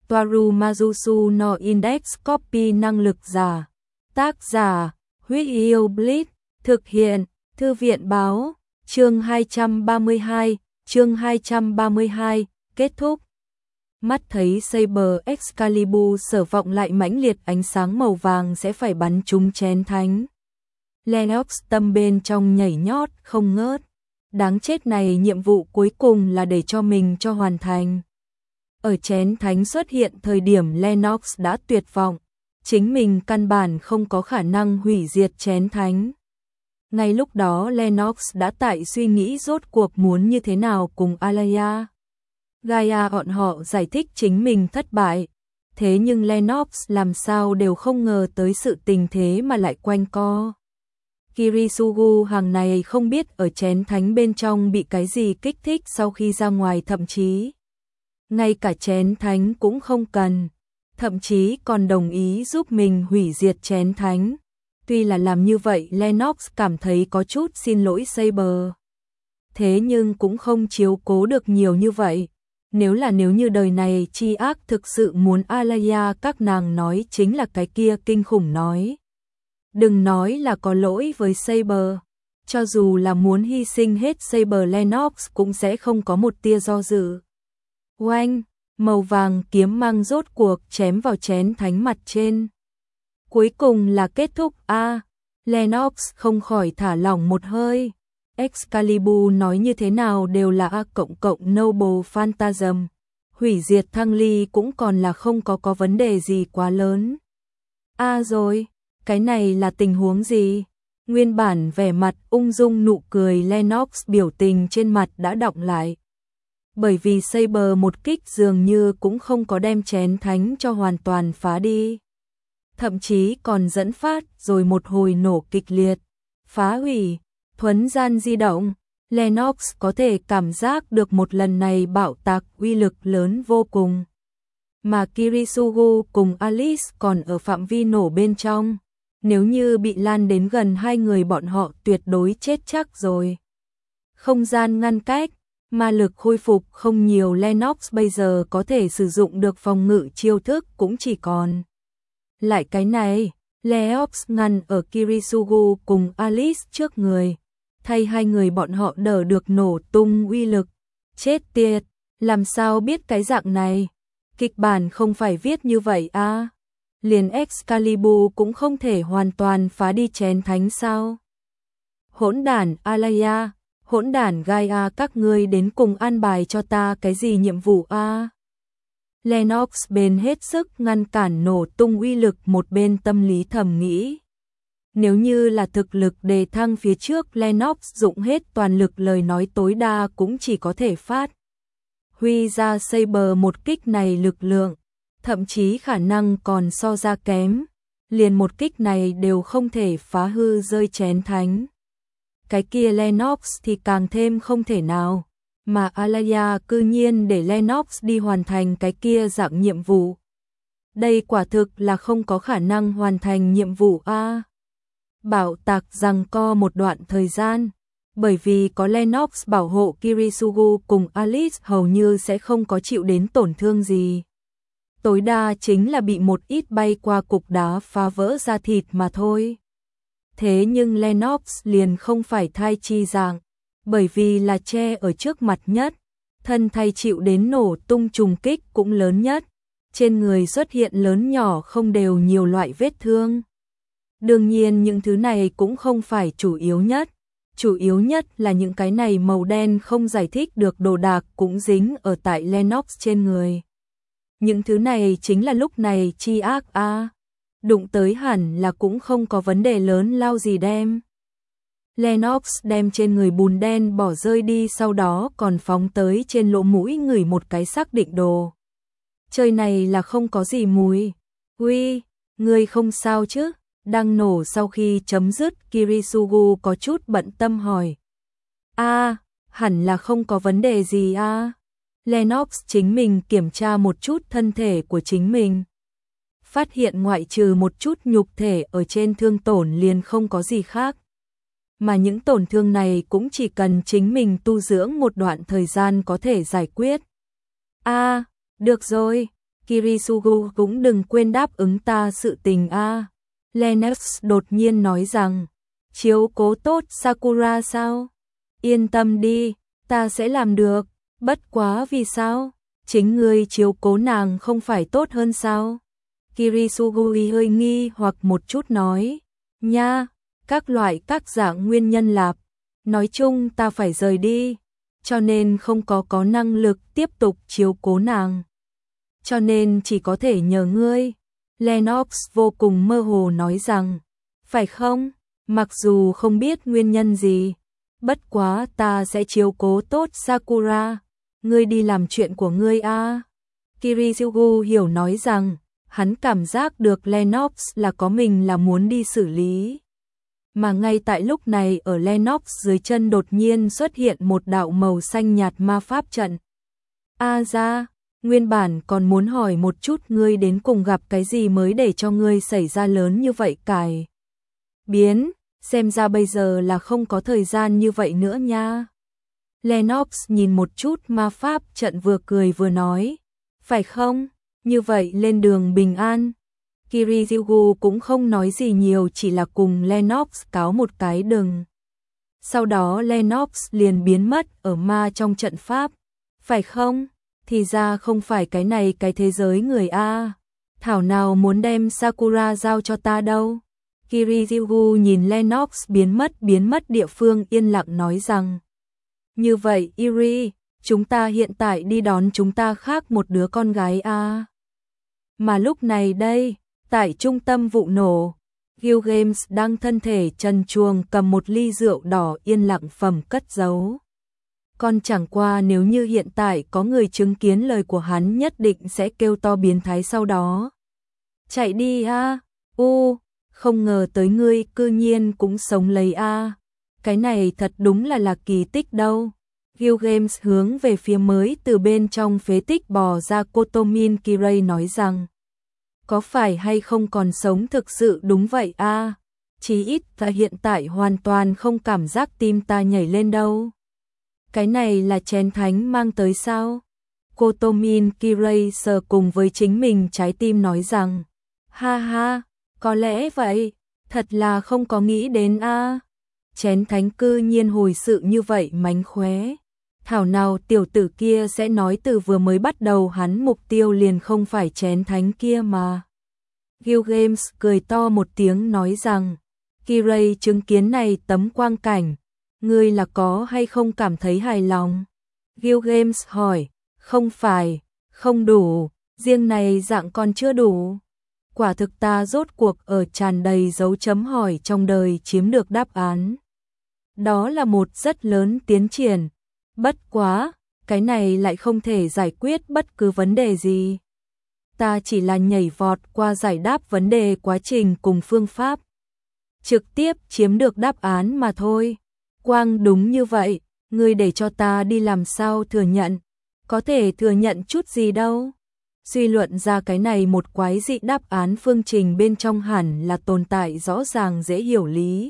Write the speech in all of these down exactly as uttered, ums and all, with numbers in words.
Toaru Majusu no Index Copy năng lực giả. Tác giả, Huyết Yêu Blitz, thực hiện, Thư viện báo, chương hai trăm ba mươi hai, chương hai trăm ba mươi hai, kết thúc. Mắt thấy Saber Excalibur sở vọng lại mãnh liệt ánh sáng màu vàng sẽ phải bắn trúng chén thánh. Lennox tâm bên trong nhảy nhót không ngớt. Đáng chết này, nhiệm vụ cuối cùng là để cho mình cho hoàn thành. Ở chén thánh xuất hiện thời điểm Lennox đã tuyệt vọng, chính mình căn bản không có khả năng hủy diệt chén thánh. Ngay lúc đó Lennox đã tại suy nghĩ rốt cuộc muốn như thế nào cùng Alaya. Gaia bọn họ giải thích chính mình thất bại, thế nhưng Lennox làm sao đều không ngờ tới sự tình thế mà lại quanh co. Kirisugu hàng này không biết ở chén thánh bên trong bị cái gì kích thích sau khi ra ngoài, thậm chí ngay cả chén thánh cũng không cần, thậm chí còn đồng ý giúp mình hủy diệt chén thánh. Tuy là làm như vậy Lennox cảm thấy có chút xin lỗi Saber, thế nhưng cũng không chiếu cố được nhiều như vậy. Nếu là nếu như đời này chi ác thực sự muốn Alaya các nàng nói chính là cái kia kinh khủng nói. Đừng nói là có lỗi với Saber, cho dù là muốn hy sinh hết Saber, Lennox cũng sẽ không có một tia do dự. Oanh, màu vàng kiếm mang rốt cuộc chém vào chén thánh mặt trên. Cuối cùng là kết thúc a. À, Lennox không khỏi thả lỏng một hơi. Excalibur nói như thế nào đều là A cộng cộng Noble Phantasm. Hủy diệt Thăng Ly cũng còn là không có có vấn đề gì quá lớn. A à rồi, cái này là tình huống gì? Nguyên bản vẻ mặt ung dung nụ cười Lennox biểu tình trên mặt đã đọng lại. Bởi vì Saber một kích dường như cũng không có đem chén thánh cho hoàn toàn phá đi. Thậm chí còn dẫn phát rồi một hồi nổ kịch liệt, phá hủy, thuấn gian di động. Lennox có thể cảm giác được một lần này bạo tạc uy lực lớn vô cùng. Mà Kirisugu cùng Alice còn ở phạm vi nổ bên trong. Nếu như bị lan đến gần hai người bọn họ tuyệt đối chết chắc rồi. Không gian ngăn cách, ma lực khôi phục không nhiều, Lennox bây giờ có thể sử dụng được phòng ngự chiêu thức cũng chỉ còn lại cái này. Lennox ngăn ở Kirisugu cùng Alice trước người, thay hai người bọn họ đỡ được nổ tung uy lực. Chết tiệt, làm sao biết cái dạng này? Kịch bản không phải viết như vậy à? Liền Excalibur cũng không thể hoàn toàn phá đi chén thánh sao? Hỗn đản Alaya, hỗn đản Gaia, các ngươi đến cùng an bài cho ta cái gì nhiệm vụ a? À? Lennox bên hết sức ngăn cản nổ tung uy lực, một bên tâm lý thầm nghĩ. Nếu như là thực lực đề thăng phía trước Lennox dụng hết toàn lực, lời nói tối đa cũng chỉ có thể phát huy ra Saber một kích này lực lượng, thậm chí khả năng còn so ra kém. Liền một kích này đều không thể phá hư rơi chén thánh. Cái kia Lennox thì càng thêm không thể nào. Mà Alaya cư nhiên để Lennox đi hoàn thành cái kia dạng nhiệm vụ. Đây quả thực là không có khả năng hoàn thành nhiệm vụ a. À, bảo tạc giằng co một đoạn thời gian, bởi vì có Lennox bảo hộ Kirisugu cùng Alice hầu như sẽ không có chịu đến tổn thương gì. Tối đa chính là bị một ít bay qua cục đá phá vỡ da thịt mà thôi. Thế nhưng Lennox liền không phải thai chi dạng, bởi vì là che ở trước mặt nhất, thân thay chịu đến nổ tung trùng kích cũng lớn nhất, trên người xuất hiện lớn nhỏ không đều nhiều loại vết thương. Đương nhiên những thứ này cũng không phải chủ yếu nhất, chủ yếu nhất là những cái này màu đen không giải thích được đồ đạc cũng dính ở tại Lennox trên người. Những thứ này chính là lúc này chi ác a. À, đụng tới hẳn là cũng không có vấn đề lớn lao gì đem. Lennox đem trên người bùn đen bỏ rơi đi, sau đó còn phóng tới trên lỗ mũi ngửi một cái xác định đồ. Chơi này là không có gì mùi. Uy, ngươi không sao chứ? Đang nổ sau khi chấm dứt, Kirisugu có chút bận tâm hỏi. A, à, hẳn là không có vấn đề gì a. À. Lennox chính mình kiểm tra một chút thân thể của chính mình. Phát hiện ngoại trừ một chút nhục thể ở trên thương tổn liền không có gì khác. Mà những tổn thương này cũng chỉ cần chính mình tu dưỡng một đoạn thời gian có thể giải quyết. A, à, được rồi, Kirisugu cũng đừng quên đáp ứng ta sự tình a. Lennox đột nhiên nói rằng, chiếu cố tốt Sakura sao? Yên tâm đi, ta sẽ làm được, bất quá vì sao? Chính ngươi chiếu cố nàng không phải tốt hơn sao? Kirisugu hơi nghi hoặc một chút nói, nha, các loại các dạng nguyên nhân lạp, nói chung ta phải rời đi, cho nên không có có năng lực tiếp tục chiếu cố nàng. Cho nên chỉ có thể nhờ ngươi. Lennox vô cùng mơ hồ nói rằng, phải không? Mặc dù không biết nguyên nhân gì, bất quá ta sẽ chiếu cố tốt Sakura, ngươi đi làm chuyện của ngươi a. Kirisugu hiểu nói rằng, hắn cảm giác được Lennox là có mình là muốn đi xử lý. Mà ngay tại lúc này ở Lennox dưới chân đột nhiên xuất hiện một đạo màu xanh nhạt ma pháp trận. A ra, nguyên bản còn muốn hỏi một chút ngươi đến cùng gặp cái gì mới để cho ngươi xảy ra lớn như vậy cải. Biến, xem ra bây giờ là không có thời gian như vậy nữa nha. Lennox nhìn một chút ma pháp trận vừa cười vừa nói, phải không? Như vậy lên đường bình an. Kirisugu cũng không nói gì nhiều, chỉ là cùng Lennox cáo một cái đừng. Sau đó Lennox liền biến mất ở ma trong trận pháp. Phải không? Thì ra không phải cái này cái thế giới người a. Thảo nào muốn đem Sakura giao cho ta đâu. Kirisugu nhìn Lennox biến mất biến mất địa phương yên lặng nói rằng, như vậy Iri, chúng ta hiện tại đi đón chúng ta khác một đứa con gái a. Mà lúc này đây, tại trung tâm vụ nổ, Gilgamesh đang thân thể trần truồng cầm một ly rượu đỏ yên lặng phẩm cất giấu. Còn chẳng qua nếu như hiện tại có người chứng kiến lời của hắn nhất định sẽ kêu to biến thái sau đó. Chạy đi a, u, không ngờ tới ngươi cư nhiên cũng sống lấy a. Cái này thật đúng là là kỳ tích đâu. Gilgamesh hướng về phía mới từ bên trong phế tích bò ra Kotomin Kirei nói rằng, có phải hay không còn sống thực sự đúng vậy a? Chí ít ta hiện tại hoàn toàn không cảm giác tim ta nhảy lên đâu. Cái này là chén thánh mang tới sao? Kotomin Kirei sờ cùng với chính mình trái tim nói rằng, ha ha, có lẽ vậy, thật là không có nghĩ đến a. Chén thánh cư nhiên hồi sự như vậy mánh khóe. Thảo nào tiểu tử kia sẽ nói từ vừa mới bắt đầu hắn mục tiêu liền không phải chén thánh kia mà. Gilgamesh cười to một tiếng nói rằng, Kirei chứng kiến này tấm quang cảnh, ngươi là có hay không cảm thấy hài lòng? Gilgamesh hỏi, không phải, không đủ, riêng này dạng còn chưa đủ. Quả thực ta rốt cuộc ở tràn đầy dấu chấm hỏi trong đời chiếm được đáp án. Đó là một rất lớn tiến triển. Bất quá, cái này lại không thể giải quyết bất cứ vấn đề gì. Ta chỉ là nhảy vọt qua giải đáp vấn đề quá trình cùng phương pháp. Trực tiếp chiếm được đáp án mà thôi. Quang đúng như vậy, ngươi để cho ta đi làm sao thừa nhận. Có thể thừa nhận chút gì đâu. Suy luận ra cái này một quái dị đáp án phương trình bên trong hẳn là tồn tại rõ ràng dễ hiểu lý.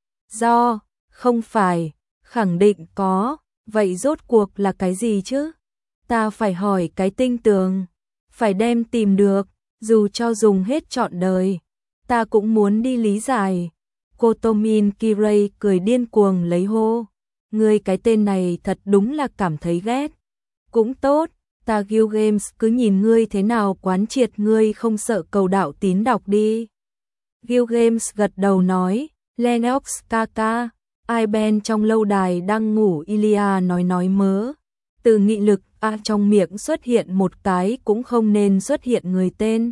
Do, không phải, khẳng định có. Vậy rốt cuộc là cái gì chứ? Ta phải hỏi cái tinh tường, phải đem tìm được, dù cho dùng hết trọn đời, ta cũng muốn đi lý giải. Kotomin Kirei cười điên cuồng lấy hô, ngươi cái tên này thật đúng là cảm thấy ghét. Cũng tốt, ta Gilgamesh cứ nhìn ngươi thế nào quán triệt ngươi không sợ cầu đạo tín đọc đi. Gilgamesh gật đầu nói, Lennox ca ca. Ai Ben trong lâu đài đang ngủ Ilia nói nói mớ. Từ nghị lực A trong miệng xuất hiện một cái cũng không nên xuất hiện người tên.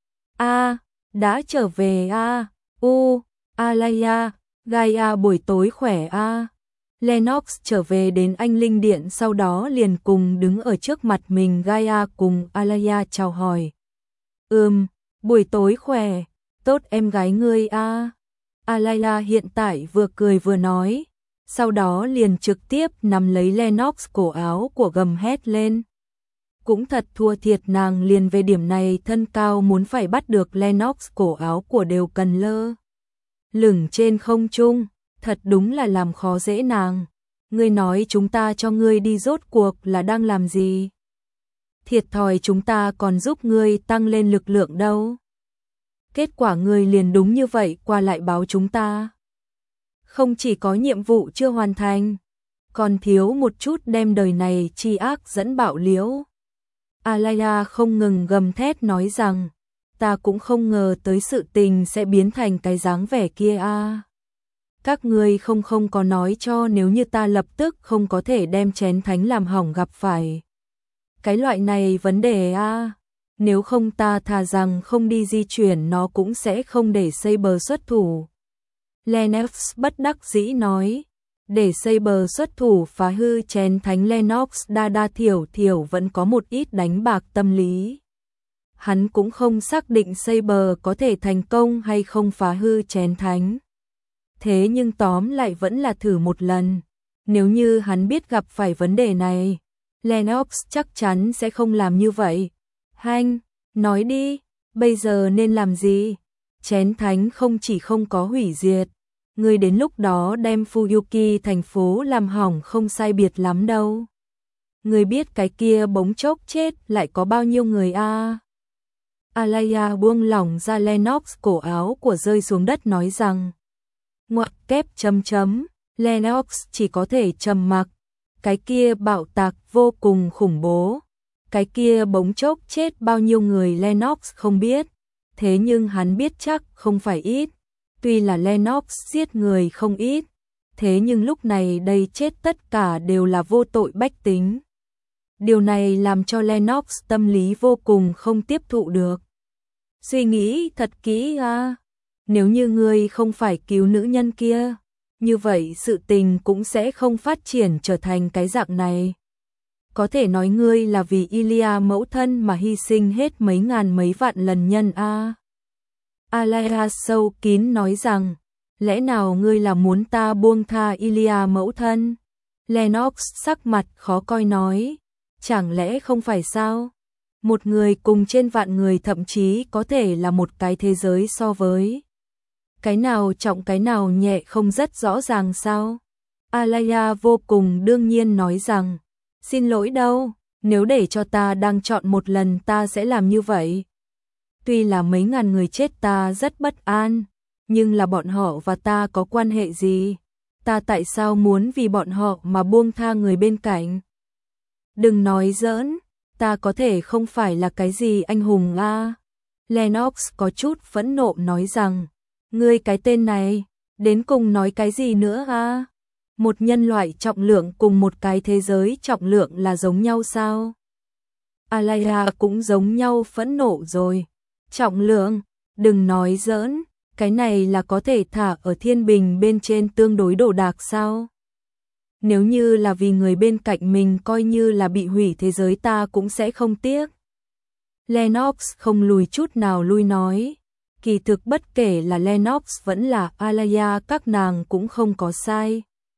A, đã trở về A, U, Alaya, Gaia buổi tối khỏe A. Lennox trở về đến anh linh điện sau đó liền cùng đứng ở trước mặt mình Gaia cùng Alaya chào hỏi. Ừm, buổi tối khỏe, tốt em gái ngươi A. Alaya hiện tại vừa cười vừa nói, sau đó liền trực tiếp nắm lấy Lennox cổ áo của gầm hét lên. Cũng thật thua thiệt nàng liền về điểm này thân cao muốn phải bắt được Lennox cổ áo của đều cần lơ. Lửng trên không trung, thật đúng là làm khó dễ nàng. Ngươi nói chúng ta cho ngươi đi rốt cuộc là đang làm gì? thiệt thòi chúng ta còn giúp ngươi tăng lên lực lượng đâu. Kết quả ngươi liền đúng như vậy qua lại báo chúng ta. Không chỉ có nhiệm vụ chưa hoàn thành, còn thiếu một chút đem đời này chi ác dẫn bạo liễu. Alaya không ngừng gầm thét nói rằng, ta cũng không ngờ tới sự tình sẽ biến thành cái dáng vẻ kia a. À. Các ngươi không không có nói cho nếu như ta lập tức không có thể đem chén thánh làm hỏng gặp phải cái loại này vấn đề a. À. Nếu không ta thà rằng không đi di chuyển nó cũng sẽ không để Saber xuất thủ. Lennox bất đắc dĩ nói, để Saber xuất thủ phá hư chén thánh Lennox đa đa thiểu thiểu vẫn có một ít đánh bạc tâm lý. Hắn cũng không xác định Saber có thể thành công hay không phá hư chén thánh. Thế nhưng tóm lại vẫn là thử một lần. Nếu như hắn biết gặp phải vấn đề này, Lennox chắc chắn sẽ không làm như vậy. Hanh, nói đi, bây giờ nên làm gì? Chén thánh không chỉ không có hủy diệt, người đến lúc đó đem Fuyuki thành phố làm hỏng không sai biệt lắm đâu. Người biết cái kia bỗng chốc chết lại có bao nhiêu người a? À? Alaya buông lỏng ra Lennox cổ áo của rơi xuống đất nói rằng, ngoặc kép chấm chấm, Lennox chỉ có thể trầm mặc. Cái kia bạo tạc vô cùng khủng bố. Cái kia bỗng chốc chết bao nhiêu người Lennox không biết. Thế nhưng hắn biết chắc không phải ít. Tuy là Lennox giết người không ít. Thế nhưng lúc này đây chết tất cả đều là vô tội bách tính. Điều này làm cho Lennox tâm lý vô cùng không tiếp thụ được. Suy nghĩ thật kỹ à. Nếu như ngươi không phải cứu nữ nhân kia, như vậy sự tình cũng sẽ không phát triển trở thành cái dạng này. Có thể nói ngươi là vì Ilia mẫu thân mà hy sinh hết mấy ngàn mấy vạn lần nhân a. À. Alaya sâu kín nói rằng, lẽ nào ngươi là muốn ta buông tha Ilia mẫu thân? Lennox sắc mặt khó coi nói, chẳng lẽ không phải sao? Một người cùng trên vạn người thậm chí có thể là một cái thế giới so với. Cái nào trọng cái nào nhẹ không rất rõ ràng sao? Alaya vô cùng đương nhiên nói rằng, xin lỗi đâu, nếu để cho ta đang chọn một lần ta sẽ làm như vậy. Tuy là mấy ngàn người chết ta rất bất an, nhưng là bọn họ và ta có quan hệ gì? Ta tại sao muốn vì bọn họ mà buông tha người bên cạnh? Đừng nói giỡn, ta có thể không phải là cái gì anh hùng a. À. Lennox có chút phẫn nộ nói rằng, ngươi cái tên này, đến cùng nói cái gì nữa a? À? Một nhân loại trọng lượng cùng một cái thế giới trọng lượng là giống nhau sao? Alaya cũng giống nhau phẫn nộ rồi. Trọng lượng, đừng nói giỡn, cái này là có thể thả ở thiên bình bên trên tương đối đồ đạc sao? Nếu như là vì người bên cạnh mình coi như là bị hủy thế giới ta cũng sẽ không tiếc. Lennox không lùi chút nào lui nói. Kỳ thực bất kể là Lennox vẫn là Alaya các nàng cũng không có sai.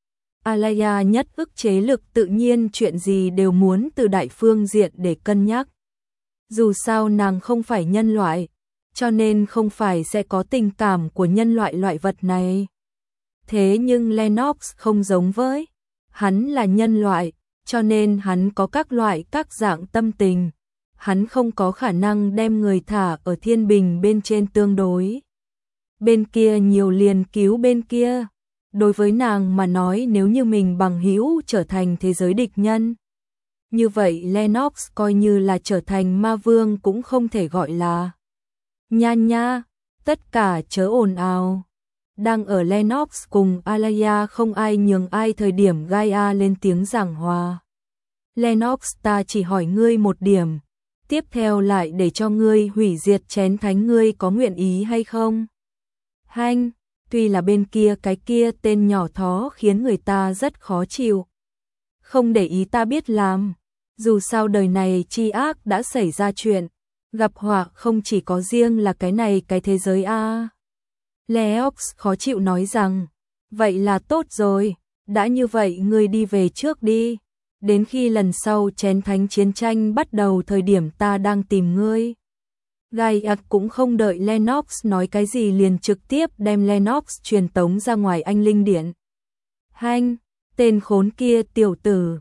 Alaya nhất ức chế lực tự nhiên chuyện gì đều muốn từ đại phương diện để cân nhắc. Dù sao nàng không phải nhân loại, cho nên không phải sẽ có tình cảm của nhân loại loại vật này. Thế nhưng Lennox không giống với, hắn là nhân loại, cho nên hắn có các loại các dạng tâm tình. Hắn không có khả năng đem người thả ở thiên bình bên trên tương đối. Bên kia nhiều liền cứu bên kia. Đối với nàng mà nói nếu như mình bằng hữu trở thành thế giới địch nhân. Như vậy Lennox coi như là trở thành ma vương cũng không thể gọi là. Nha nha, tất cả chớ ồn ào. Đang ở Lennox cùng Alaya không ai nhường ai thời điểm Gaia lên tiếng giảng hòa. Lennox ta chỉ hỏi ngươi một điểm. Tiếp theo lại để cho ngươi hủy diệt chén thánh ngươi có nguyện ý hay không? Hanh, tuy là bên kia cái kia tên nhỏ thó khiến người ta rất khó chịu. Không để ý ta biết làm. Dù sao đời này chi ác đã xảy ra chuyện. Gặp họa không chỉ có riêng là cái này cái thế giới a. À. Leox khó chịu nói rằng, vậy là tốt rồi, đã như vậy ngươi đi về trước đi. Đến khi lần sau chén thánh chiến tranh bắt đầu thời điểm ta đang tìm ngươi. Gaia cũng không đợi Lennox nói cái gì liền trực tiếp đem Lennox truyền tống ra ngoài anh linh điện. Hanh, tên khốn kia tiểu tử.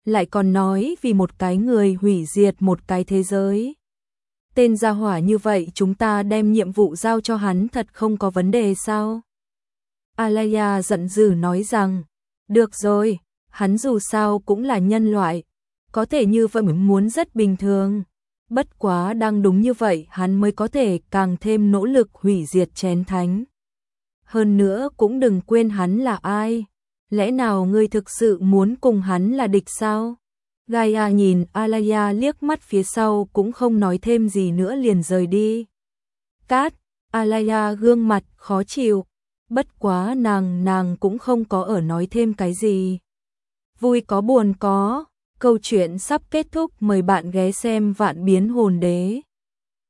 lại còn nói vì một cái người hủy diệt một cái thế giới. Tên gia hỏa như vậy chúng ta đem nhiệm vụ giao cho hắn thật không có vấn đề sao? Alaya giận dữ nói rằng, được rồi, hắn dù sao cũng là nhân loại, có thể như vậy muốn rất bình thường. Bất quá đang đúng như vậy hắn mới có thể càng thêm nỗ lực hủy diệt chén thánh. Hơn nữa cũng đừng quên hắn là ai. Lẽ nào ngươi thực sự muốn cùng hắn là địch sao? Gaia nhìn Alaya liếc mắt phía sau cũng không nói thêm gì nữa liền rời đi. Cát, Alaya gương mặt khó chịu. Bất quá nàng nàng cũng không có ở nói thêm cái gì. Vui có buồn có. Câu chuyện sắp kết thúc, mời bạn ghé xem Vạn Biến Hồn Đế.